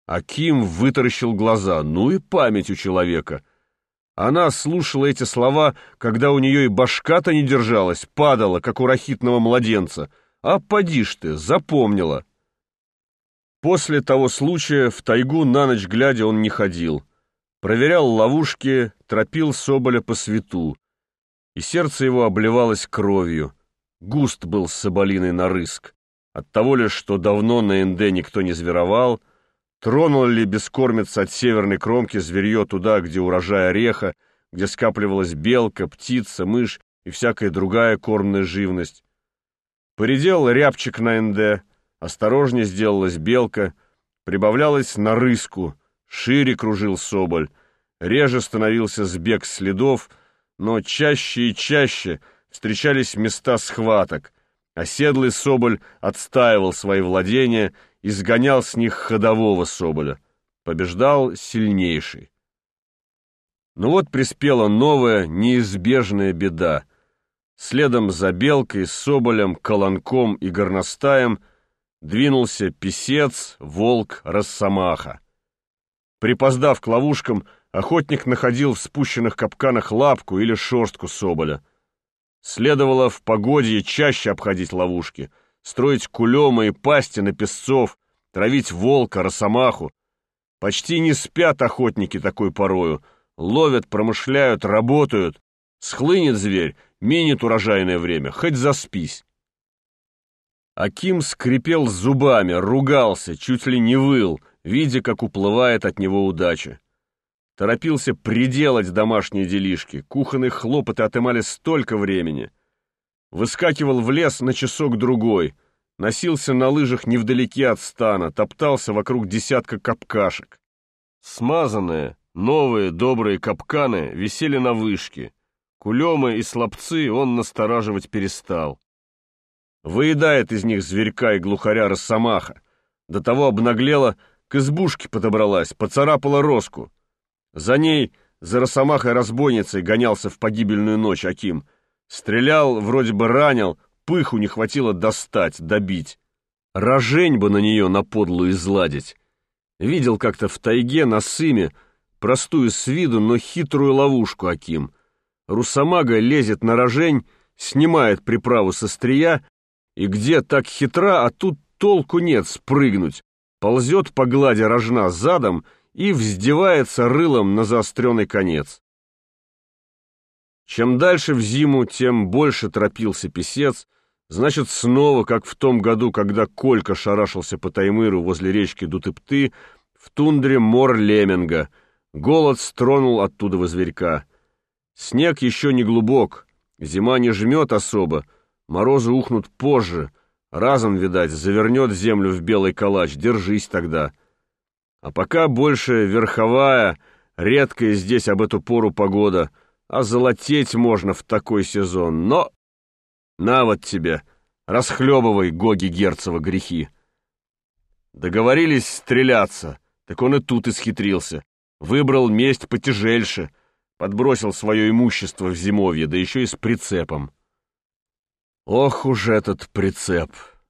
Аким вытаращил глаза. Ну и память у человека. Она слушала эти слова, когда у нее и башка-то не держалась, падала, как у рахитного младенца. А поди ж ты, запомнила. После того случая в тайгу на ночь глядя он не ходил. Проверял ловушки, тропил соболя по свету. И сердце его обливалось кровью. Густ был соболиный нарыск. Оттого ли, что давно на Энде никто не зверовал, тронул ли бескормец от северной кромки зверье туда, где урожай ореха, где скапливалась белка, птица, мышь и всякая другая кормная живность. Поредел рябчик на Энде, осторожнее сделалась белка, прибавлялась нарыску, шире кружил соболь, реже становился сбег следов, но чаще и чаще встречались места схваток. Оседлый соболь отстаивал свои владения и сгонял с них ходового соболя. Побеждал сильнейший. Но вот приспела новая, неизбежная беда. Следом за белкой, соболем, колонком и горностаем двинулся писец, волк, росомаха. Припоздав к ловушкам, охотник находил в спущенных капканах лапку или шерстку соболя. Следовало в погодье чаще обходить ловушки, строить кулемы и пасти на песцов, травить волка, росомаху. Почти не спят охотники такой порою, ловят, промышляют, работают. Схлынет зверь, минет урожайное время, хоть заспись. Аким скрипел зубами, ругался, чуть ли не выл, видя, как уплывает от него удача. Торопился приделать домашние делишки, кухонные хлопоты отымали столько времени. Выскакивал в лес на часок-другой, носился на лыжах невдалеке от стана, топтался вокруг десятка капкашек. Смазанные, новые, добрые капканы висели на вышке. Кулемы и слабцы он настораживать перестал. Выедает из них зверька и глухаря росомаха. До того обнаглела, к избушке подобралась, поцарапала роску. За ней, за росомахой-разбойницей, гонялся в погибельную ночь Аким. Стрелял, вроде бы ранил, пыху не хватило достать, добить. Рожень бы на нее на подлую изладить. Видел как-то в тайге на Сыме простую с виду, но хитрую ловушку Аким. Русомага лезет на рожень, снимает приправу со острия, и где так хитра, а тут толку нет спрыгнуть. Ползет по глади рожна задом и вздевается рылом на заостренный конец. Чем дальше в зиму, тем больше торопился писец, значит, снова, как в том году, когда Колька шарашился по Таймыру возле речки Дутыпты, в тундре мор леминга. Голод стронул оттуда во зверька. Снег еще не глубок, зима не жмет особо, морозы ухнут позже, разом, видать, завернет землю в белый калач, держись тогда. А пока больше верховая, редкая здесь об эту пору погода, а золотеть можно в такой сезон, но... На вот тебе, расхлебывай, Гоги Герцева, грехи. Договорились стреляться, так он и тут исхитрился. Выбрал месть потяжельше, подбросил свое имущество в зимовье, да еще и с прицепом. Ох уж этот прицеп!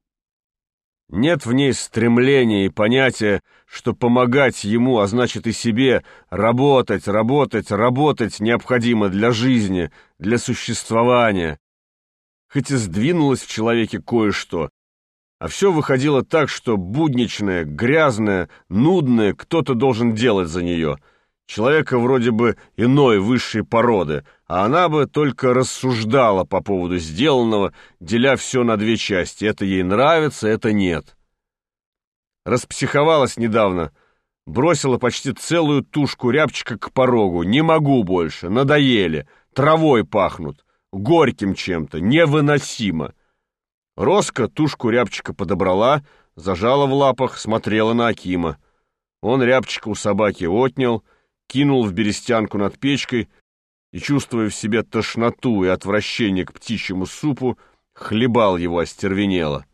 Нет в ней стремления и понятия, что помогать ему, а значит и себе, работать, работать, работать необходимо для жизни, для существования. Хоть и сдвинулось в человеке кое-что, а все выходило так, что будничное, грязное, нудное кто-то должен делать за нее. Человека вроде бы иной, высшей породы, а она бы только рассуждала по поводу сделанного, деля все на две части. Это ей нравится, это нет. Распсиховалась недавно, бросила почти целую тушку рябчика к порогу. Не могу больше, надоели, травой пахнут, горьким чем-то, невыносимо. Роска тушку рябчика подобрала, зажала в лапах, смотрела на Акима. Он рябчика у собаки отнял, кинул в берестянку над печкой и, чувствуя в себе тошноту и отвращение к птичьему супу, хлебал его остервенело.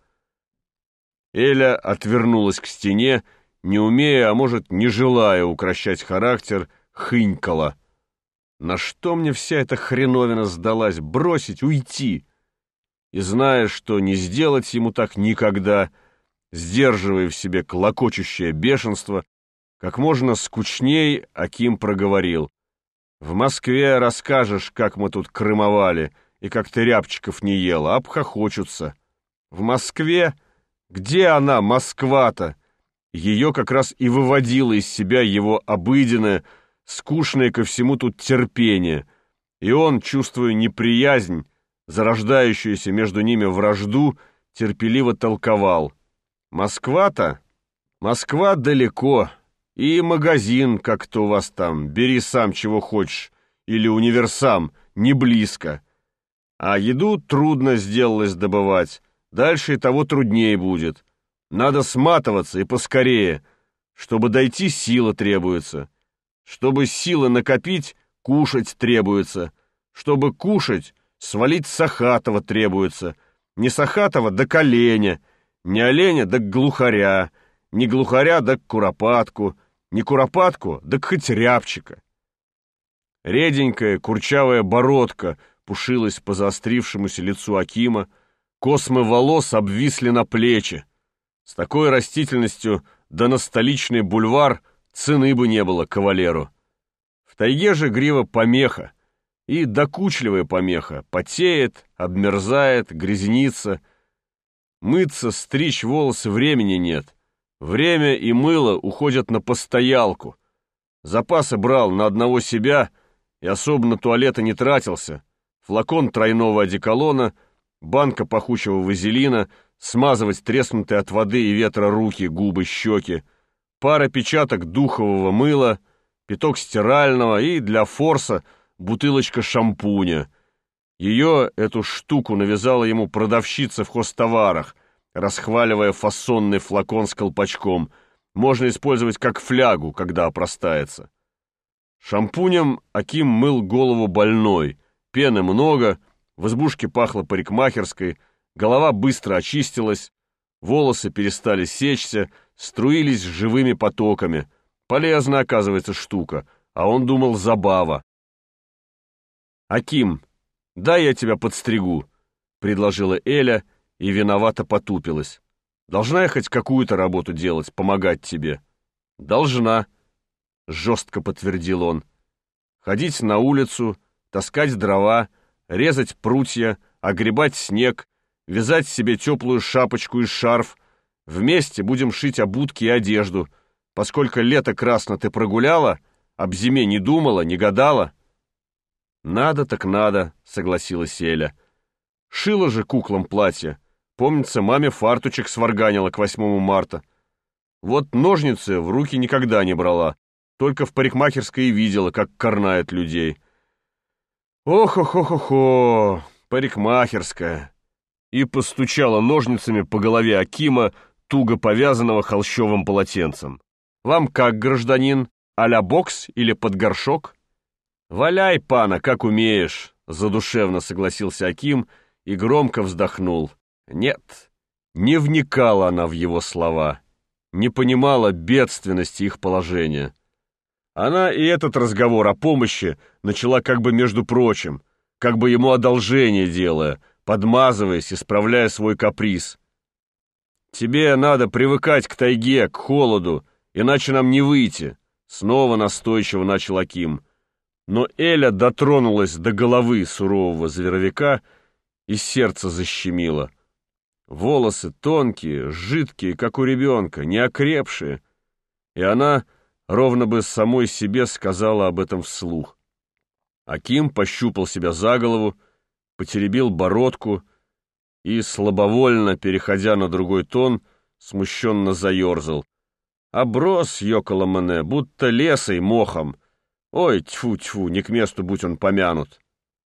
Эля отвернулась к стене, не умея, а может, не желая укрощать характер, хынькала. На что мне вся эта хреновина сдалась? Бросить, уйти? И зная, что не сделать ему так никогда, сдерживая в себе клокочущее бешенство, Как можно скучней Аким проговорил. В Москве расскажешь, как мы тут крымовали, и как ты рябчиков не ела, обхохочутся. В Москве? Где она, Москва-то? Ее как раз и выводило из себя его обыденное, скучное ко всему тут терпение, и он, чувствуя неприязнь, зарождающуюся между ними вражду, терпеливо толковал. Москва-то? Москва далеко, и магазин как-то у вас там, бери сам чего хочешь, или универсам, не близко. А еду трудно сделалось добывать, дальше и того труднее будет. Надо сматываться и поскорее, чтобы дойти сила требуется. Чтобы силы накопить, кушать требуется. Чтобы кушать, свалить Сахатова требуется. Не Сахатова, да к оленя. Не оленя, да к глухаря. Не глухаря, да к куропатку. Не куропатку, да к хоть рябчика. Реденькая курчавая бородка пушилась по заострившемуся лицу Акима. Космы волос обвисли на плечи. С такой растительностью да на столичный бульвар цены бы не было кавалеру. В тайге же грива помеха, и докучливая помеха, потеет, обмерзает, грязнится. Мыться, стричь волосы времени нет. Время и мыло уходят на постоялку. Запасы брал на одного себя и особо на туалета не тратился. Флакон тройного одеколона, банка пахучего вазелина, смазывать треснутые от воды и ветра руки, губы, щеки, пара печаток духового мыла, пяток стирального и для форса бутылочка шампуня. Ее, эту штуку, навязала ему продавщица в хозтоварах, расхваливая фасонный флакон с колпачком. Можно использовать как флягу, когда опростается. Шампунем Аким мыл голову больной. Пены много, в избушке пахло парикмахерской, голова быстро очистилась, волосы перестали сечься, струились живыми потоками. Полезная, оказывается, штука, а он думал, забава. «Аким, дай я тебя подстригу», — предложила Эля и виновато потупилась. «Должна я хоть какую-то работу делать, помогать тебе?» «Должна», — жестко подтвердил он. «Ходить на улицу, таскать дрова, резать прутья, огребать снег, вязать себе теплую шапочку и шарф. Вместе будем шить обутки и одежду. Поскольку лето красно ты прогуляла, об зиме не думала, не гадала». «Надо так надо», — согласилась Эля. «Шила же куклам платье. Помнится, маме фартучек сварганила к 8 марта. Вот ножницы в руки никогда не брала, только в парикмахерской и видела, как корнают людей». «Ох-ох-ох-ох-ох, парикмахерская!» И постучала ножницами по голове Акима, туго повязанного холщовым полотенцем. «Вам как, гражданин, а-ля бокс или под горшок?» «Валяй, пана, как умеешь», — задушевно согласился Аким и громко вздохнул. Нет, не вникала она в его слова, не понимала бедственности их положения. Она и этот разговор о помощи начала как бы между прочим, как бы ему одолжение делая, подмазываясь, исправляя свой каприз. «Тебе надо привыкать к тайге, к холоду, иначе нам не выйти», — снова настойчиво начал Аким. Но Эля дотронулась до головы сурового зверовика, и сердце защемило. Волосы тонкие, жидкие, как у ребенка, неокрепшие, и она ровно бы самой себе сказала об этом вслух. Аким пощупал себя за голову, потеребил бородку и, слабовольно переходя на другой тон, смущенно заерзал. «Оброс, ёкало-мене, будто лесой мохом. Ой, тьфу-тьфу, не к месту будь он помянут».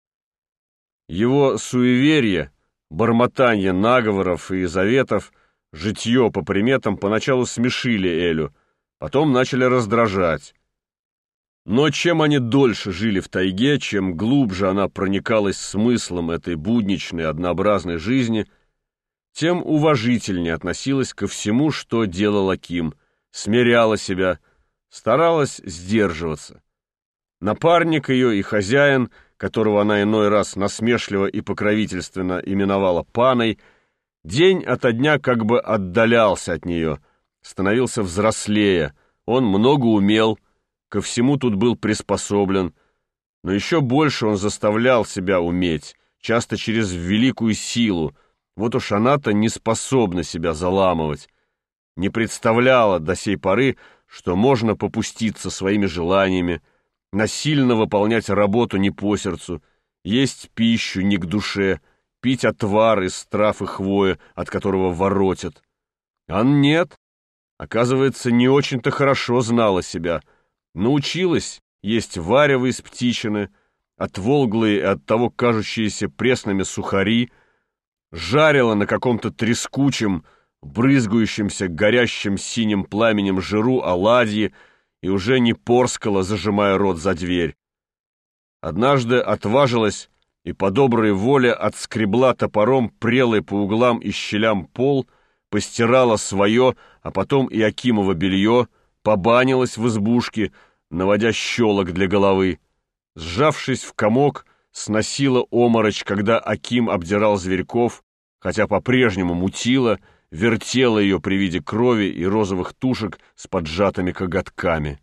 Его суеверие, бормотанье наговоров и заветов, житье по приметам поначалу смешили Элю, потом начали раздражать. Но чем они дольше жили в тайге, чем глубже она проникалась смыслом этой будничной, однообразной жизни, тем уважительнее относилась ко всему, что делал Аким, смиряла себя, старалась сдерживаться. Напарник ее и хозяин, которого она иной раз насмешливо и покровительственно именовала паной, день ото дня как бы отдалялся от нее, становился взрослее, Он много умел, ко всему тут был приспособлен, но еще больше он заставлял себя уметь, часто через великую силу. Вот уж она-то не способна себя заламывать, не представляла до сей поры, что можно попуститься своими желаниями, насильно выполнять работу не по сердцу, есть пищу не к душе, пить отвар из трав и хвоя, от которого воротят. А нет, оказывается, не очень-то хорошо знала себя, научилась есть варево из птичины, отволглые и оттого кажущиеся пресными сухари, жарила на каком-то трескучем, брызгающемся горящим синим пламенем жиру оладьи и уже не порскала, зажимая рот за дверь. Однажды отважилась и по доброй воле отскребла топором прелый по углам и щелям пол, постирала свое, а потом и Акимово белье, побанилась в избушке, наводя щелок для головы. Сжавшись в комок, сносила оморочь, когда Аким обдирал зверьков, хотя по-прежнему мутила, вертела ее при виде крови и розовых тушек с поджатыми коготками.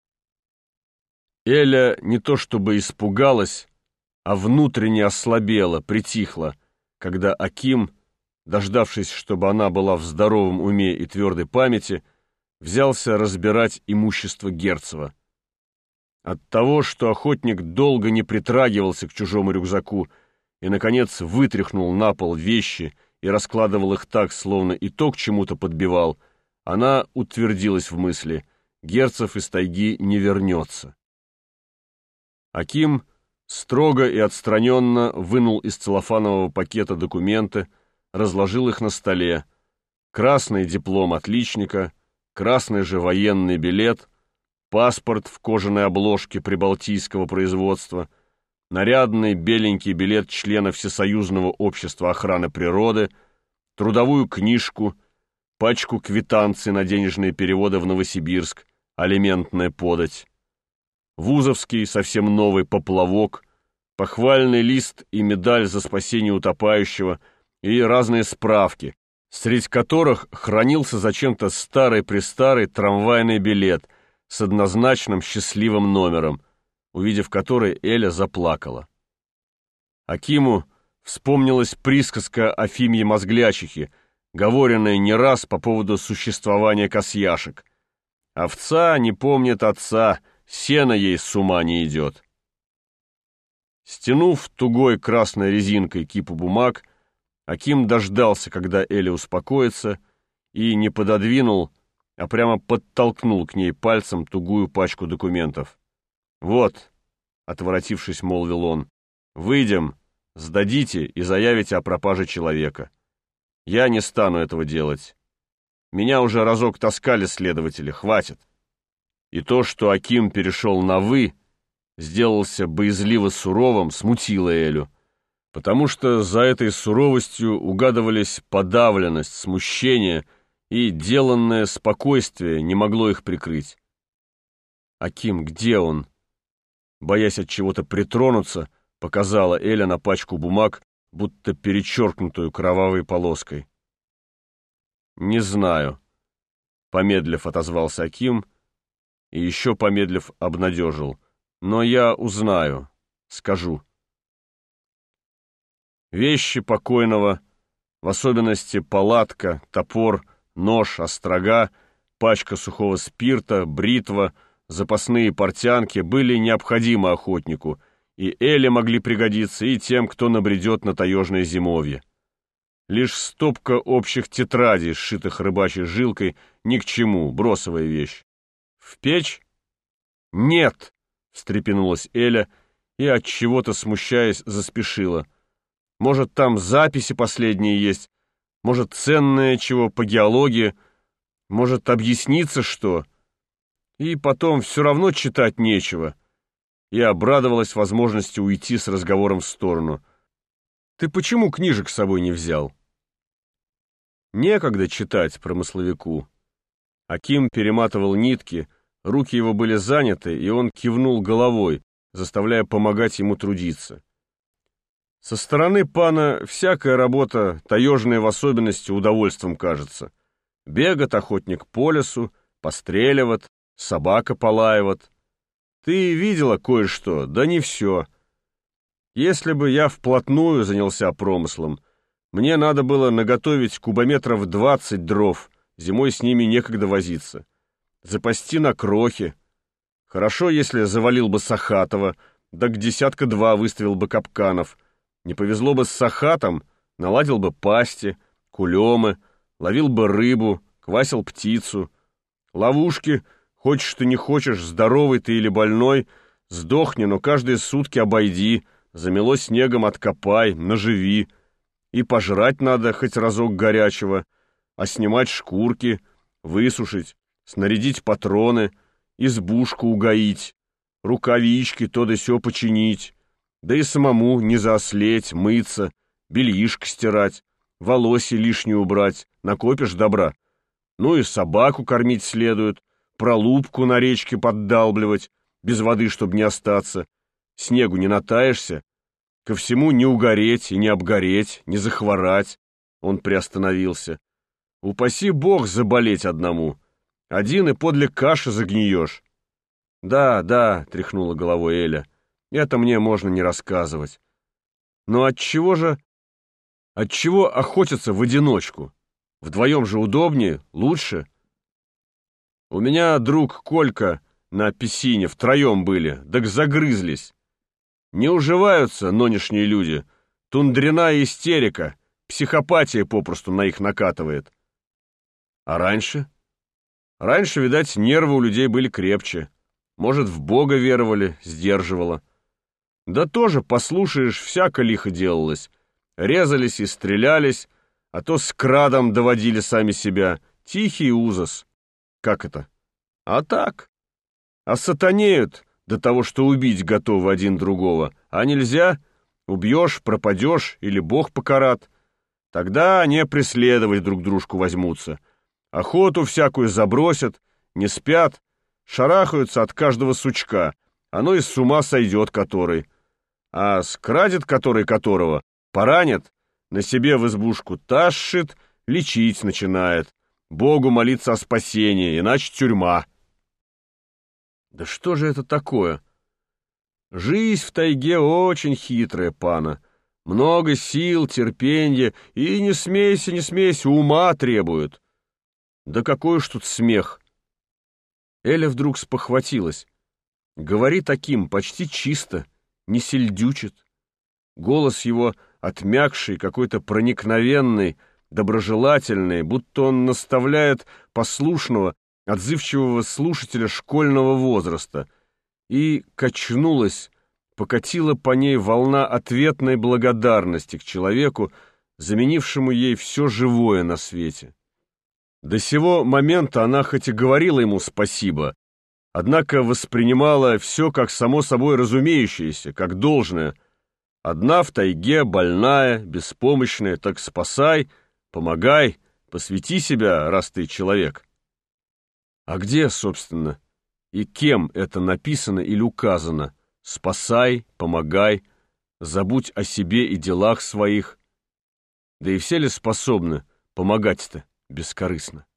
Эля не то чтобы испугалась, а внутренне ослабела, притихла, когда Аким, дождавшись, чтобы она была в здоровом уме и твердой памяти, взялся разбирать имущество Герцева. От того, что охотник долго не притрагивался к чужому рюкзаку и, наконец, вытряхнул на пол вещи и раскладывал их так, словно и то к чему-то подбивал, она утвердилась в мысли: Герцев из тайги не вернется. Аким строго и отстраненно вынул из целлофанового пакета документы, разложил их на столе. Красный диплом отличника, красный же военный билет, паспорт в кожаной обложке прибалтийского производства, нарядный беленький билет члена Всесоюзного общества охраны природы, трудовую книжку, пачку квитанций на денежные переводы в Новосибирск, алиментная подать, вузовский совсем новый поплавок, похвальный лист и медаль за спасение утопающего и разные справки, среди которых хранился зачем-то старый-престарый трамвайный билет с однозначным счастливым номером, увидев который, Эля заплакала. Акиму вспомнилась присказка Афимьи Мозглячихи, говоренная не раз по поводу существования косьяшек. «Овца не помнит отца, сено ей с ума не идет». Стянув тугой красной резинкой кипу бумаг, Аким дождался, когда Эля успокоится, и не пододвинул, а прямо подтолкнул к ней пальцем тугую пачку документов. «Вот», — отворотившись, молвил он, — «выйдем, сдадите и заявите о пропаже человека. Я не стану этого делать. Меня уже разок таскали следователи, хватит». И то, что Аким перешел на «вы», сделался боязливо суровым, смутило Элю, потому что за этой суровостью угадывались подавленность, смущение, и деланное спокойствие не могло их прикрыть. «Аким, где он?» Боясь от чего-то притронуться, показала Эля на пачку бумаг, будто перечеркнутую кровавой полоской. «Не знаю», — помедлив отозвался Аким, и еще помедлив обнадежил. «Но я узнаю, скажу». Вещи покойного, в особенности палатка, топор, нож, острога, пачка сухого спирта, бритва, запасные портянки были необходимы охотнику, и Эле могли пригодиться и тем, кто набредет на таежное зимовье. Лишь стопка общих тетрадей, сшитых рыбачьей жилкой, ни к чему, бросовая вещь. «В печь?» «Нет!» — встрепенулась Эля и, от чего-то смущаясь, заспешила. «Может, там записи последние есть, может, ценное чего по геологии, может, объясниться что? И потом все равно читать нечего». И обрадовалась возможности уйти с разговором в сторону. «Ты почему книжек с собой не взял?» Некогда читать промысловику. Аким перематывал нитки, руки его были заняты, и он кивнул головой, заставляя помогать ему трудиться. Со стороны пана всякая работа, таежная в особенности, удовольствием кажется. Бегает охотник по лесу, постреливает, собака полаивает. Ты видела кое-что, да не все. Если бы я вплотную занялся промыслом, мне надо было наготовить кубометров 20 дров, зимой с ними некогда возиться. Запасти на крохи. Хорошо, если завалил бы Сахатова, да к 10-2 выставил бы капканов. Не повезло бы с Сахатом, наладил бы пасти, кулемы, ловил бы рыбу, квасил птицу. Ловушки, хочешь ты не хочешь, здоровый ты или больной, сдохни, но каждые сутки обойди, замело снегом откопай, наживи. И пожрать надо хоть разок горячего, а снимать шкурки, высушить, снарядить патроны, избушку угоить, рукавички то да сё починить, да и самому не заослеть, мыться, бельишко стирать, волоси лишние убрать, накопишь добра. Ну и собаку кормить следует, пролубку на речке поддалбливать, без воды, чтоб не остаться. Снегу не натаешься, ко всему не угореть и не обгореть, не захворать. Он приостановился. Упаси бог заболеть одному. Один и подле каши загниешь. Да, да, тряхнула головой Эля, это мне можно не рассказывать. Но отчего охотятся в одиночку? Вдвоем же удобнее, лучше. У меня друг Колька на Песине втроем были, так загрызлись. Не уживаются нынешние люди. Тундряная истерика, психопатия попросту на их накатывает. А раньше? Раньше, видать, нервы у людей были крепче. Может, в Бога веровали, сдерживало. Да тоже, послушаешь, всяко лихо делалось. Резались и стрелялись, а то с крадом доводили сами себя. Тихий ужас. Как это? А так. А сатанеют до того, что убить готовы один другого. А нельзя? Убьешь, пропадешь или Бог покарат. Тогда они преследовать друг дружку возьмутся. Охоту всякую забросят, не спят, шарахаются от каждого сучка. Оно и с ума сойдет который. А скрадет который которого, поранит, на себе в избушку тащит, лечить начинает. Богу молиться о спасении, иначе тюрьма. Да что же это такое? Жизнь в тайге очень хитрая, пана. Много сил, терпенья, и не смейся, ума требует. Да какой уж тут смех! Эля вдруг спохватилась. Говори таким, почти чисто, не сельдючит. Голос его отмякший, какой-то проникновенный, доброжелательный, будто он наставляет послушного, отзывчивого слушателя школьного возраста. И качнулась, покатила по ней волна ответной благодарности к человеку, заменившему ей все живое на свете. До сего момента она хоть и говорила ему спасибо, однако воспринимала все как само собой разумеющееся, как должное. Одна в тайге, больная, беспомощная, так спасай, помогай, посвяти себя, раз ты человек. А где, собственно, и кем это написано или указано? Спасай, помогай, забудь о себе и делах своих. Да и все ли способны помогать-то бескорыстно?